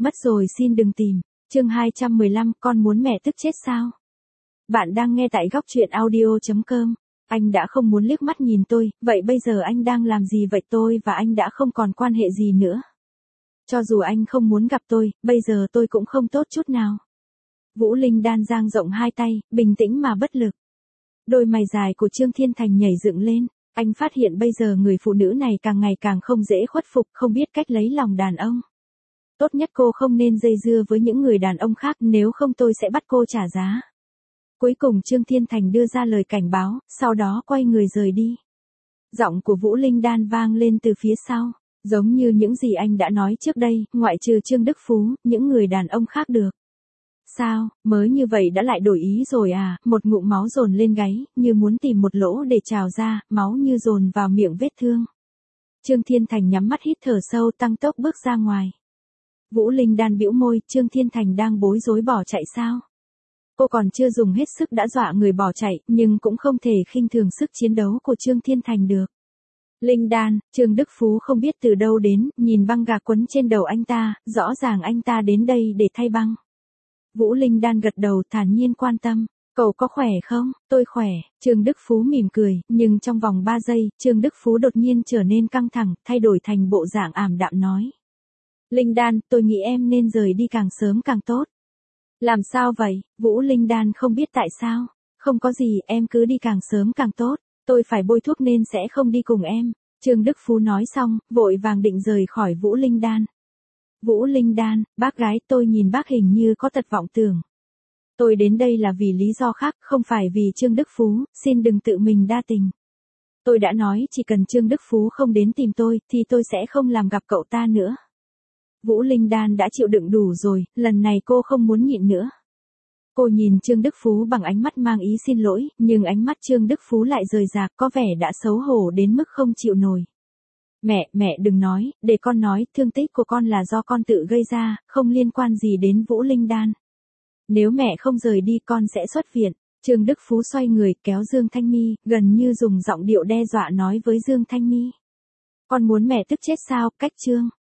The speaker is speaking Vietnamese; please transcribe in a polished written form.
Mất rồi xin đừng tìm. Chương 215, con muốn mẹ tức chết sao? Bạn đang nghe tại góc truyện audio.com. Anh đã không muốn liếc mắt nhìn tôi, vậy bây giờ anh đang làm gì vậy? Tôi và anh đã không còn quan hệ gì nữa. Cho dù anh không muốn gặp tôi, bây giờ tôi cũng không tốt chút nào. Vũ Linh Đan dang rộng hai tay, bình tĩnh mà bất lực. Đôi mày dài của Trương Thiên Thành nhảy dựng lên. Anh phát hiện bây giờ người phụ nữ này càng ngày càng không dễ khuất phục, không biết cách lấy lòng đàn ông. Tốt nhất cô không nên dây dưa với những người đàn ông khác, nếu không tôi sẽ bắt cô trả giá. Cuối cùng Trương Thiên Thành đưa ra lời cảnh báo, sau đó quay người rời đi. Giọng của Vũ Linh Đan vang lên từ phía sau, giống như những gì anh đã nói trước đây, ngoại trừ Trương Đức Phú, những người đàn ông khác được. Sao, mới như vậy đã lại đổi ý rồi à? Một ngụm máu dồn lên gáy, như muốn tìm một lỗ để trào ra, máu như dồn vào miệng vết thương. Trương Thiên Thành nhắm mắt hít thở sâu, tăng tốc bước ra ngoài. Vũ Linh Đan bĩu môi, Trương Thiên Thành đang bối rối bỏ chạy sao? Cô còn chưa dùng hết sức đã dọa người bỏ chạy, nhưng cũng không thể khinh thường sức chiến đấu của Trương Thiên Thành được. Linh Đan, Trương Đức Phú không biết từ đâu đến, nhìn băng gạc quấn trên đầu anh ta, rõ ràng anh ta đến đây để thay băng. Vũ Linh Đan gật đầu thản nhiên quan tâm, cậu có khỏe không? Tôi khỏe, Trương Đức Phú mỉm cười, nhưng trong vòng 3 giây, Trương Đức Phú đột nhiên trở nên căng thẳng, thay đổi thành bộ dạng ảm đạm nói. Linh Đan, tôi nghĩ em nên rời đi càng sớm càng tốt. Làm sao vậy? Vũ Linh Đan không biết tại sao. Không có gì, em cứ đi càng sớm càng tốt. Tôi phải bôi thuốc nên sẽ không đi cùng em. Trương Đức Phú nói xong, vội vàng định rời khỏi Vũ Linh Đan. Vũ Linh Đan, bác gái, tôi nhìn bác hình như có tật vọng tưởng. Tôi đến đây là vì lý do khác, không phải vì Trương Đức Phú, xin đừng tự mình đa tình. Tôi đã nói chỉ cần Trương Đức Phú không đến tìm tôi, thì tôi sẽ không làm gặp cậu ta nữa. Vũ Linh Đan đã chịu đựng đủ rồi, lần này cô không muốn nhịn nữa. Cô nhìn Trương Đức Phú bằng ánh mắt mang ý xin lỗi, nhưng ánh mắt Trương Đức Phú lại rời rạc, có vẻ đã xấu hổ đến mức không chịu nổi. Mẹ đừng nói, để con nói, thương tích của con là do con tự gây ra, không liên quan gì đến Vũ Linh Đan. Nếu mẹ không rời đi con sẽ xuất viện. Trương Đức Phú xoay người, kéo Dương Thanh My, gần như dùng giọng điệu đe dọa nói với Dương Thanh My. Con muốn mẹ tức chết sao? Cách Trương